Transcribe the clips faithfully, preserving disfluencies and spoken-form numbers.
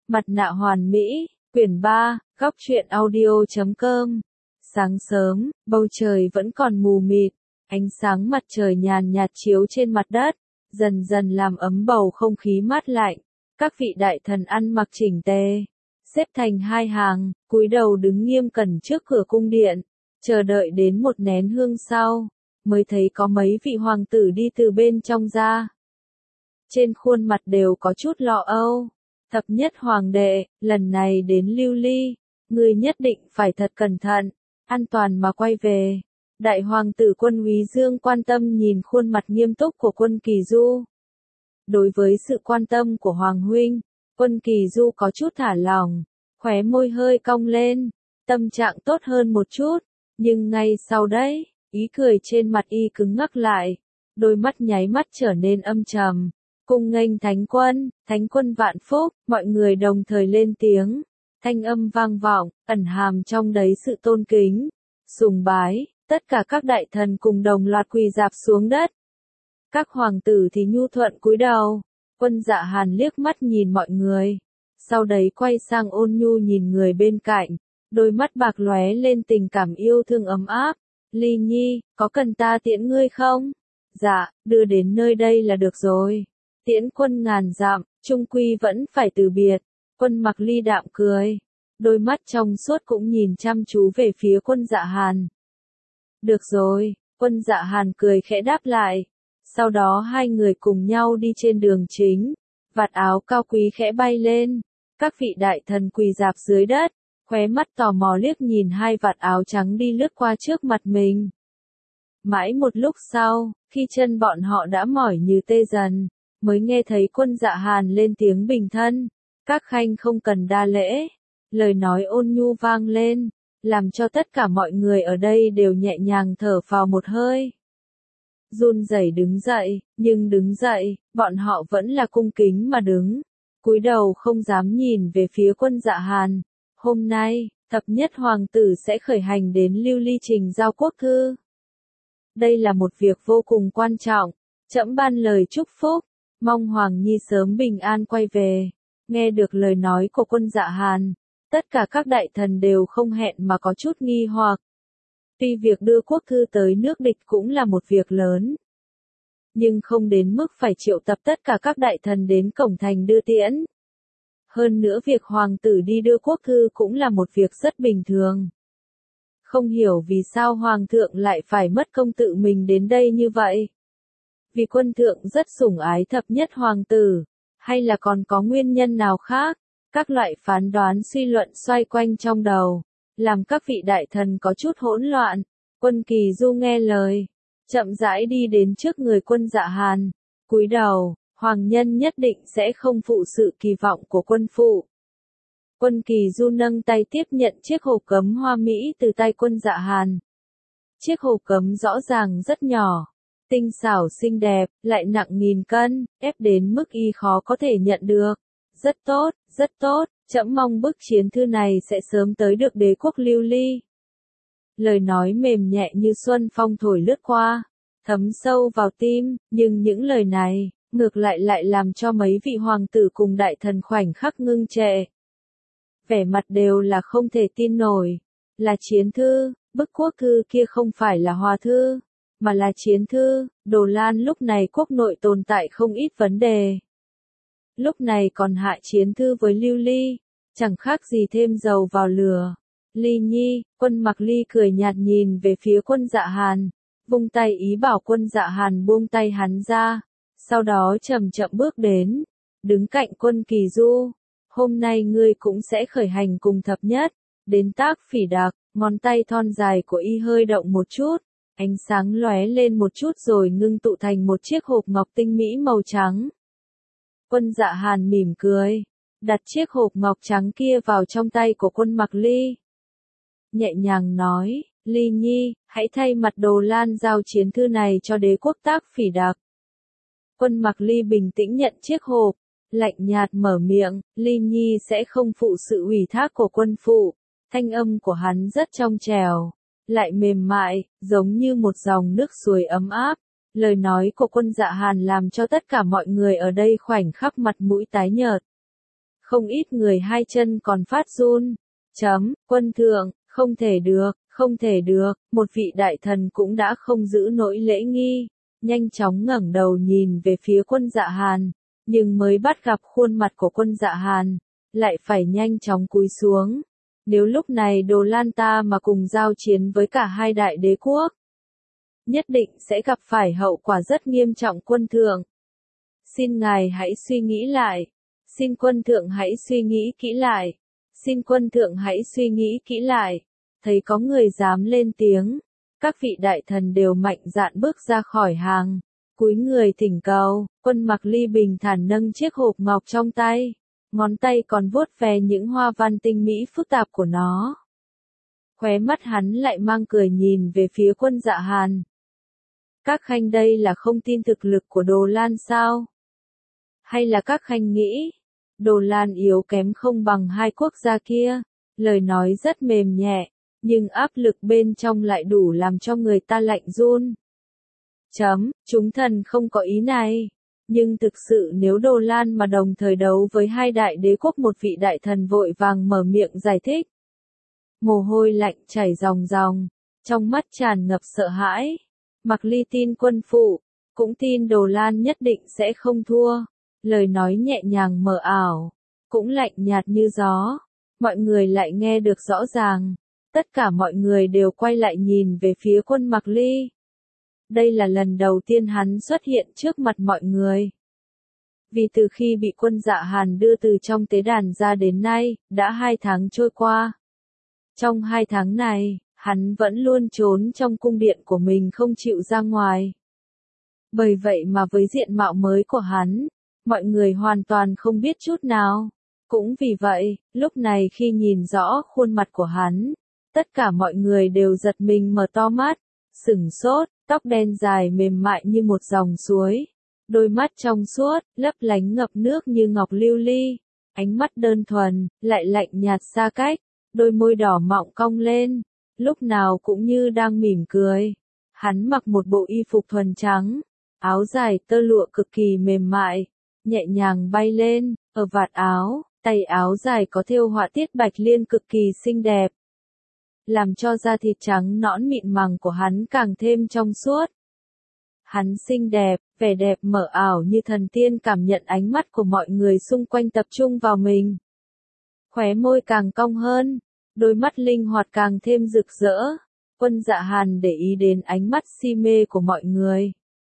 Mặt nạ hoàn mỹ, quyển ba, góc truyện audio chấm com. Sáng sớm, bầu trời vẫn còn mù mịt, ánh sáng mặt trời nhàn nhạt chiếu trên mặt đất, dần dần làm ấm bầu không khí mát lạnh. Các vị đại thần ăn mặc chỉnh tề, xếp thành hai hàng, cúi đầu đứng nghiêm cẩn trước cửa cung điện, chờ đợi đến một nén hương sau, mới thấy có mấy vị hoàng tử đi từ bên trong ra. Trên khuôn mặt đều có chút lo âu. Thập nhất hoàng đệ, lần này đến Lưu Ly, ngươi nhất định phải thật cẩn thận, an toàn mà quay về. Đại hoàng tử Quân Úy Dương quan tâm nhìn khuôn mặt nghiêm túc của Quân Kỳ Du. Đối với sự quan tâm của Hoàng huynh, Quân Kỳ Du có chút thả lỏng, khóe môi hơi cong lên, tâm trạng tốt hơn một chút, nhưng ngay sau đấy, ý cười trên mặt y cứng ngắc lại, đôi mắt nháy mắt trở nên âm trầm. Cung nghênh thánh quân, thánh quân vạn phúc, mọi người đồng thời lên tiếng, thanh âm vang vọng, ẩn hàm trong đấy sự tôn kính, sùng bái, tất cả các đại thần cùng đồng loạt quỳ rạp xuống đất. Các hoàng tử thì nhu thuận cúi đầu, Quân Dạ Hàn liếc mắt nhìn mọi người, sau đấy quay sang ôn nhu nhìn người bên cạnh, đôi mắt bạc lóe lên tình cảm yêu thương ấm áp. Ly Nhi, có cần ta tiễn ngươi không? Dạ, đưa đến nơi đây là được rồi. Tiễn quân ngàn dặm, chung quy vẫn phải từ biệt. Quân Mặc Ly đạm cười, đôi mắt trong suốt cũng nhìn chăm chú về phía Quân Dạ Hàn. Được rồi, Quân Dạ Hàn cười khẽ đáp lại. Sau đó hai người cùng nhau đi trên đường chính, vạt áo cao quý khẽ bay lên. Các vị đại thần quỳ rạp dưới đất, khóe mắt tò mò liếc nhìn hai vạt áo trắng đi lướt qua trước mặt mình. Mãi một lúc sau, khi chân bọn họ đã mỏi như tê dần, mới nghe thấy Quân Dạ Hàn lên tiếng bình thân, các khanh không cần đa lễ. Lời nói ôn nhu vang lên, làm cho tất cả mọi người ở đây đều nhẹ nhàng thở phào một hơi. Run rẩy đứng dậy, nhưng đứng dậy, bọn họ vẫn là cung kính mà đứng, cúi đầu không dám nhìn về phía Quân Dạ Hàn. Hôm nay, thập nhất hoàng tử sẽ khởi hành đến Lưu Ly trình giao quốc thư. Đây là một việc vô cùng quan trọng, trẫm ban lời chúc phúc. Mong Hoàng Nhi sớm bình an quay về. Nghe được lời nói của Quân Dạ Hàn, tất cả các đại thần đều không hẹn mà có chút nghi hoặc. Tuy việc đưa quốc thư tới nước địch cũng là một việc lớn, nhưng không đến mức phải triệu tập tất cả các đại thần đến cổng thành đưa tiễn. Hơn nữa việc hoàng tử đi đưa quốc thư cũng là một việc rất bình thường. Không hiểu vì sao hoàng thượng lại phải mất công tự mình đến đây như vậy. Vì quân thượng rất sủng ái thập nhất hoàng tử, hay là còn có nguyên nhân nào khác? Các loại phán đoán suy luận xoay quanh trong đầu, làm các vị đại thần có chút hỗn loạn. Quân Kỳ Du nghe lời, chậm rãi đi đến trước người Quân Dạ Hàn, cúi đầu, hoàng nhân nhất định sẽ không phụ sự kỳ vọng của quân phụ. Quân Kỳ Du nâng tay tiếp nhận chiếc hộp cấm hoa mỹ từ tay Quân Dạ Hàn. Chiếc hộp cấm rõ ràng rất nhỏ, tinh xảo xinh đẹp, lại nặng nghìn cân, ép đến mức y khó có thể nhận được. Rất tốt, rất tốt, trẫm mong bức chiến thư này sẽ sớm tới được đế quốc Lưu Ly. Lời nói mềm nhẹ như xuân phong thổi lướt qua, thấm sâu vào tim, nhưng những lời này, ngược lại lại làm cho mấy vị hoàng tử cùng đại thần khoảnh khắc ngưng trệ. Vẻ mặt đều là không thể tin nổi, là chiến thư, bức quốc thư kia không phải là hòa thư, mà là chiến thư. Đồ Lan lúc này quốc nội tồn tại không ít vấn đề. Lúc này còn hạ chiến thư với Lưu Ly, chẳng khác gì thêm dầu vào lửa. Ly Nhi, Quân Mặc Ly cười nhạt nhìn về phía Quân Dạ Hàn, vung tay ý bảo Quân Dạ Hàn buông tay hắn ra, sau đó chậm chậm bước đến, đứng cạnh Quân Kỳ Du. Hôm nay ngươi cũng sẽ khởi hành cùng thập nhất, đến Tác Phỉ Đặc. Ngón tay thon dài của y hơi động một chút, ánh sáng lóe lên một chút rồi ngưng tụ thành một chiếc hộp ngọc tinh mỹ màu trắng. Quân Dạ Hàn mỉm cười, đặt chiếc hộp ngọc trắng kia vào trong tay của Quân Mặc Ly. Nhẹ nhàng nói, Ly Nhi, hãy thay mặt Đồ Lan giao chiến thư này cho đế quốc Tác Phỉ Đặc. Quân Mặc Ly bình tĩnh nhận chiếc hộp, lạnh nhạt mở miệng, Ly Nhi sẽ không phụ sự ủy thác của quân phụ. Thanh âm của hắn rất trong trẻo, lại mềm mại, giống như một dòng nước suối ấm áp. Lời nói của Quân Dạ Hàn làm cho tất cả mọi người ở đây khoảnh khắc mặt mũi tái nhợt. Không ít người hai chân còn phát run. Chấm, quân thượng, không thể được, không thể được, một vị đại thần cũng đã không giữ nổi lễ nghi, nhanh chóng ngẩng đầu nhìn về phía Quân Dạ Hàn, nhưng mới bắt gặp khuôn mặt của Quân Dạ Hàn, lại phải nhanh chóng cúi xuống. Nếu lúc này Đồ Lan ta mà cùng giao chiến với cả hai đại đế quốc, nhất định sẽ gặp phải hậu quả rất nghiêm trọng quân thượng. Xin ngài hãy suy nghĩ lại. Xin quân thượng hãy suy nghĩ kỹ lại. Xin quân thượng hãy suy nghĩ kỹ lại. Thấy có người dám lên tiếng, các vị đại thần đều mạnh dạn bước ra khỏi hàng, cúi người thỉnh cầu. Quân Mặc Ly bình thản nâng chiếc hộp ngọc trong tay, ngón tay còn vuốt ve những hoa văn tinh mỹ phức tạp của nó. Khóe mắt hắn lại mang cười nhìn về phía Quân Dạ Hàn. Các khanh đây là không tin thực lực của Đồ Lan sao? Hay là các khanh nghĩ, Đồ Lan yếu kém không bằng hai quốc gia kia? Lời nói rất mềm nhẹ, nhưng áp lực bên trong lại đủ làm cho người ta lạnh run. Chấm, chúng thần không có ý này. Nhưng thực sự nếu Đồ Lan mà đồng thời đấu với hai đại đế quốc, một vị đại thần vội vàng mở miệng giải thích. Mồ hôi lạnh chảy ròng ròng, trong mắt tràn ngập sợ hãi. Mặc Ly tin quân phụ, cũng tin Đồ Lan nhất định sẽ không thua. Lời nói nhẹ nhàng mờ ảo, cũng lạnh nhạt như gió. Mọi người lại nghe được rõ ràng. Tất cả mọi người đều quay lại nhìn về phía Quân Mặc Ly. Đây là lần đầu tiên hắn xuất hiện trước mặt mọi người. Vì từ khi bị Quân Dạ Hàn đưa từ trong tế đàn ra đến nay, đã hai tháng trôi qua. Trong hai tháng này, hắn vẫn luôn trốn trong cung điện của mình không chịu ra ngoài. Bởi vậy mà với diện mạo mới của hắn, mọi người hoàn toàn không biết chút nào. Cũng vì vậy, lúc này khi nhìn rõ khuôn mặt của hắn, tất cả mọi người đều giật mình mở to mắt, sửng sốt, tóc đen dài mềm mại như một dòng suối, đôi mắt trong suốt, lấp lánh ngập nước như ngọc lưu ly, ánh mắt đơn thuần, lại lạnh nhạt xa cách, đôi môi đỏ mọng cong lên, lúc nào cũng như đang mỉm cười. Hắn mặc một bộ y phục thuần trắng, áo dài tơ lụa cực kỳ mềm mại, nhẹ nhàng bay lên, ở vạt áo, tay áo dài có thêu họa tiết bạch liên cực kỳ xinh đẹp, làm cho da thịt trắng nõn mịn màng của hắn càng thêm trong suốt. Hắn xinh đẹp, vẻ đẹp mờ ảo như thần tiên, cảm nhận ánh mắt của mọi người xung quanh tập trung vào mình. Khóe môi càng cong hơn, đôi mắt linh hoạt càng thêm rực rỡ. Quân Dạ Hàn để ý đến ánh mắt si mê của mọi người,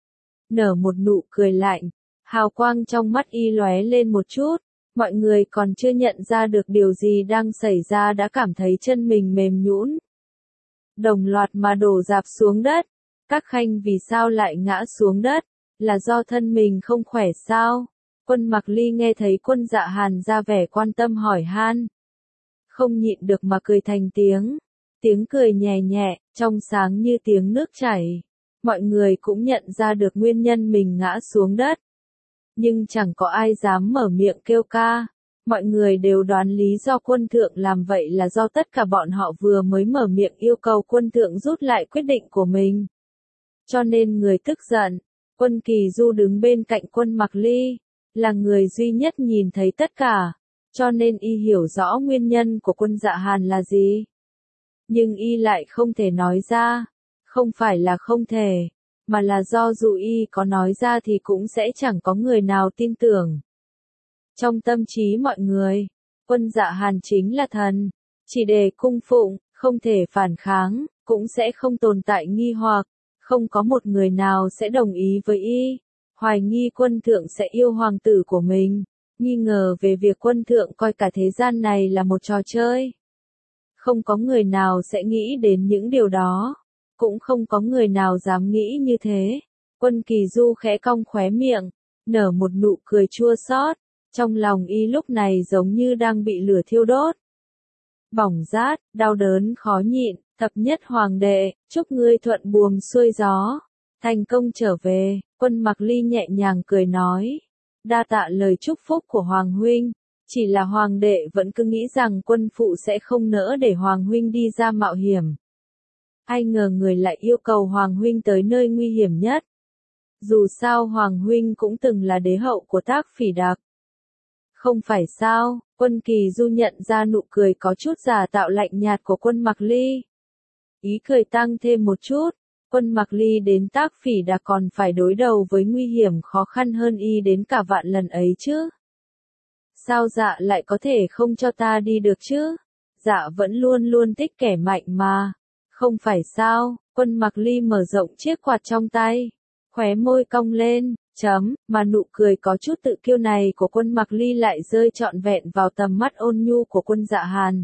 nở một nụ cười lạnh, hào quang trong mắt y lóe lên một chút. Mọi người còn chưa nhận ra được điều gì đang xảy ra đã cảm thấy chân mình mềm nhũn, đồng loạt mà đổ rạp xuống đất. Các khanh vì sao lại ngã xuống đất? Là do thân mình không khỏe sao? Quân Mặc Ly nghe thấy Quân Dạ Hàn ra vẻ quan tâm hỏi han, không nhịn được mà cười thành tiếng. Tiếng cười nhẹ nhẹ, trong sáng như tiếng nước chảy. Mọi người cũng nhận ra được nguyên nhân mình ngã xuống đất. Nhưng chẳng có ai dám mở miệng kêu ca. Mọi người đều đoán lý do quân thượng làm vậy là do tất cả bọn họ vừa mới mở miệng yêu cầu quân thượng rút lại quyết định của mình. Cho nên người tức giận. Quân Kỳ Du đứng bên cạnh Quân Mặc Ly, là người duy nhất nhìn thấy tất cả, cho nên y hiểu rõ nguyên nhân của Quân Dạ Hàn là gì. Nhưng y lại không thể nói ra, không phải là không thể, mà là do dù y có nói ra thì cũng sẽ chẳng có người nào tin tưởng. Trong tâm trí mọi người, Quân Dạ Hàn chính là thần, chỉ để cung phụng, không thể phản kháng, cũng sẽ không tồn tại nghi hoặc, không có một người nào sẽ đồng ý với y, hoài nghi quân thượng sẽ yêu hoàng tử của mình, nghi ngờ về việc quân thượng coi cả thế gian này là một trò chơi. Không có người nào sẽ nghĩ đến những điều đó, cũng không có người nào dám nghĩ như thế. Quân Kỳ Du khẽ cong khóe miệng, nở một nụ cười chua xót, trong lòng y lúc này giống như đang bị lửa thiêu đốt. Bỏng rát, đau đớn khó nhịn, thập nhất hoàng đệ, chúc ngươi thuận buồm xuôi gió, thành công trở về. Quân Mặc Ly nhẹ nhàng cười nói, đa tạ lời chúc phúc của hoàng huynh, chỉ là hoàng đệ vẫn cứ nghĩ rằng quân phụ sẽ không nỡ để hoàng huynh đi ra mạo hiểm. Ai ngờ người lại yêu cầu hoàng huynh tới nơi nguy hiểm nhất. Dù sao hoàng huynh cũng từng là đế hậu của Thác Phỉ Đặc. Không phải sao, Quân Kỳ Du nhận ra nụ cười có chút giả tạo lạnh nhạt của Quân Mặc Ly. Ý cười tăng thêm một chút, Quân Mặc Ly đến Tác Phỉ Đạc còn phải đối đầu với nguy hiểm khó khăn hơn y đến cả vạn lần ấy chứ. Sao dạ lại có thể không cho ta đi được chứ? Dạ vẫn luôn luôn thích kẻ mạnh mà. Không phải sao, Quân Mặc Ly mở rộng chiếc quạt trong tay, khóe môi cong lên, chấm, mà nụ cười có chút tự kiêu này của Quân Mặc Ly lại rơi trọn vẹn vào tầm mắt ôn nhu của Quân Dạ Hàn.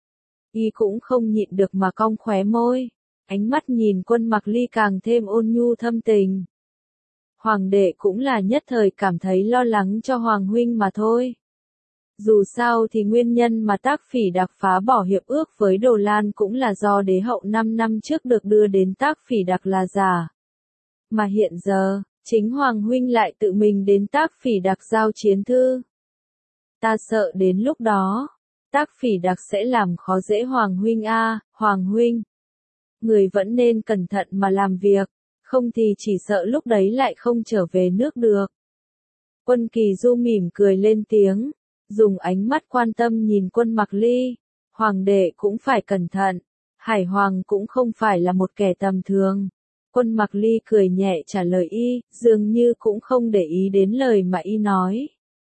Y cũng không nhịn được mà cong khóe môi, ánh mắt nhìn Quân Mặc Ly càng thêm ôn nhu thâm tình. Hoàng đệ cũng là nhất thời cảm thấy lo lắng cho Hoàng huynh mà thôi. Dù sao thì nguyên nhân mà Tác Phỉ Đạc phá bỏ hiệp ước với Đồ Lan cũng là do đế hậu năm năm trước được đưa đến Tác Phỉ Đạc là giả. Mà hiện giờ, chính Hoàng huynh lại tự mình đến Tác Phỉ Đạc giao chiến thư. Ta sợ đến lúc đó, Tác Phỉ Đạc sẽ làm khó dễ Hoàng huynh a, Hoàng huynh. Người vẫn nên cẩn thận mà làm việc, không thì chỉ sợ lúc đấy lại không trở về nước được. Quân Kỳ Du mỉm cười lên tiếng, dùng ánh mắt quan tâm nhìn Quân Mặc Ly. Hoàng đệ cũng phải cẩn thận, Hải Hoàng cũng không phải là một kẻ tầm thường. Quân Mặc Ly cười nhẹ trả lời y, dường như cũng không để ý đến lời mà y nói.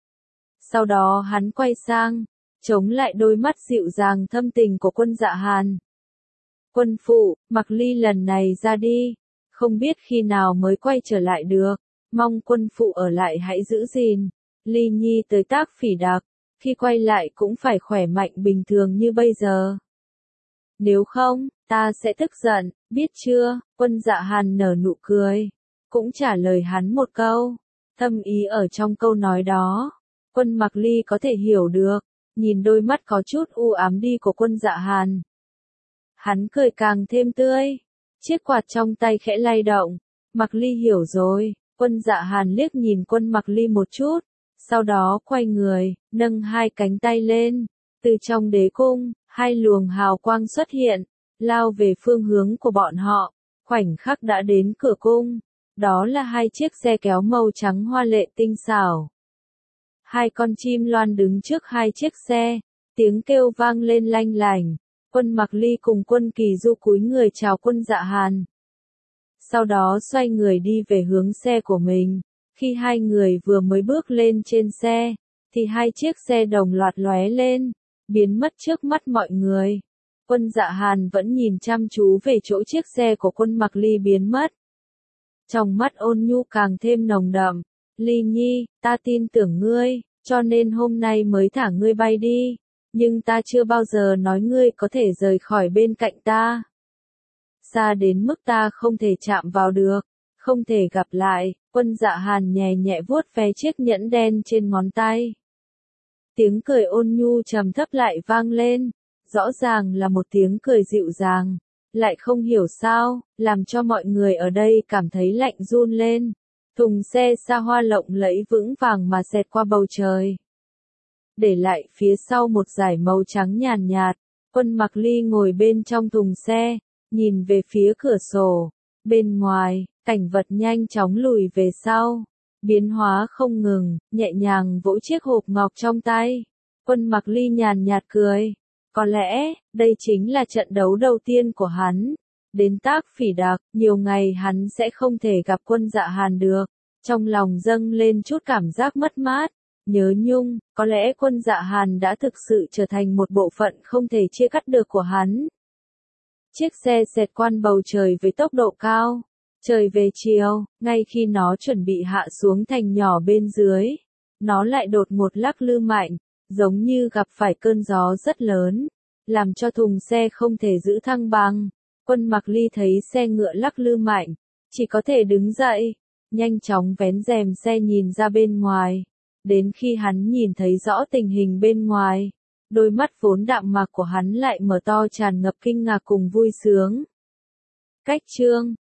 Sau đó hắn quay sang, chống lại đôi mắt dịu dàng thâm tình của Quân Dạ Hàn. Quân phụ, Mặc Ly lần này ra đi, không biết khi nào mới quay trở lại được, mong quân phụ ở lại hãy giữ gìn. Ly Nhi tới Tác Phỉ Đạc, khi quay lại cũng phải khỏe mạnh bình thường như bây giờ. Nếu không, ta sẽ tức giận, biết chưa? Quân Dạ Hàn nở nụ cười, cũng trả lời hắn một câu. Thâm ý ở trong câu nói đó, Quân Mặc Ly có thể hiểu được, nhìn đôi mắt có chút u ám đi của Quân Dạ Hàn. Hắn cười càng thêm tươi, chiếc quạt trong tay khẽ lay động. Mặc Ly hiểu rồi, Quân Dạ Hàn liếc nhìn Quân Mặc Ly một chút, sau đó quay người, nâng hai cánh tay lên, từ trong đế cung, hai luồng hào quang xuất hiện, lao về phương hướng của bọn họ, khoảnh khắc đã đến cửa cung, đó là hai chiếc xe kéo màu trắng hoa lệ tinh xảo. Hai con chim loan đứng trước hai chiếc xe, tiếng kêu vang lên lanh lảnh. Quân Mặc Ly cùng Quân Kỳ Du cúi người chào Quân Dạ Hàn. Sau đó xoay người đi về hướng xe của mình. Khi hai người vừa mới bước lên trên xe, thì hai chiếc xe đồng loạt lóe lên, biến mất trước mắt mọi người. Quân Dạ Hàn vẫn nhìn chăm chú về chỗ chiếc xe của Quân Mặc Ly biến mất. Trong mắt ôn nhu càng thêm nồng đậm. Ly Nhi, ta tin tưởng ngươi, cho nên hôm nay mới thả ngươi bay đi. Nhưng ta chưa bao giờ nói ngươi có thể rời khỏi bên cạnh ta. Xa đến mức ta không thể chạm vào được, không thể gặp lại. Quân Dạ Hàn nhẹ nhẹ vuốt ve chiếc nhẫn đen trên ngón tay. Tiếng cười ôn nhu trầm thấp lại vang lên, rõ ràng là một tiếng cười dịu dàng, lại không hiểu sao, làm cho mọi người ở đây cảm thấy lạnh run lên. Thùng xe xa hoa lộng lẫy vững vàng mà xẹt qua bầu trời, để lại phía sau một dải màu trắng nhàn nhạt. Quân Mặc Ly ngồi bên trong thùng xe, nhìn về phía cửa sổ. Bên ngoài, cảnh vật nhanh chóng lùi về sau, biến hóa không ngừng, nhẹ nhàng vỗ chiếc hộp ngọc trong tay. Quân Mặc Ly nhàn nhạt cười, có lẽ, đây chính là trận đấu đầu tiên của hắn. Đến Tác Phỉ Đạc, nhiều ngày hắn sẽ không thể gặp Quân Dạ Hàn được. Trong lòng dâng lên chút cảm giác mất mát, nhớ nhung, có lẽ Quân Dạ Hàn đã thực sự trở thành một bộ phận không thể chia cắt được của hắn. Chiếc xe xẹt qua bầu trời với tốc độ cao. Trời về chiều, ngay khi nó chuẩn bị hạ xuống thành nhỏ bên dưới, nó lại đột ngột lắc lư mạnh, giống như gặp phải cơn gió rất lớn, làm cho thùng xe không thể giữ thăng bằng. Quân Mặc Ly thấy xe ngựa lắc lư mạnh, chỉ có thể đứng dậy, nhanh chóng vén rèm xe nhìn ra bên ngoài. Đến khi hắn nhìn thấy rõ tình hình bên ngoài, đôi mắt vốn đạm mạc của hắn lại mở to tràn ngập kinh ngạc cùng vui sướng. Cách chương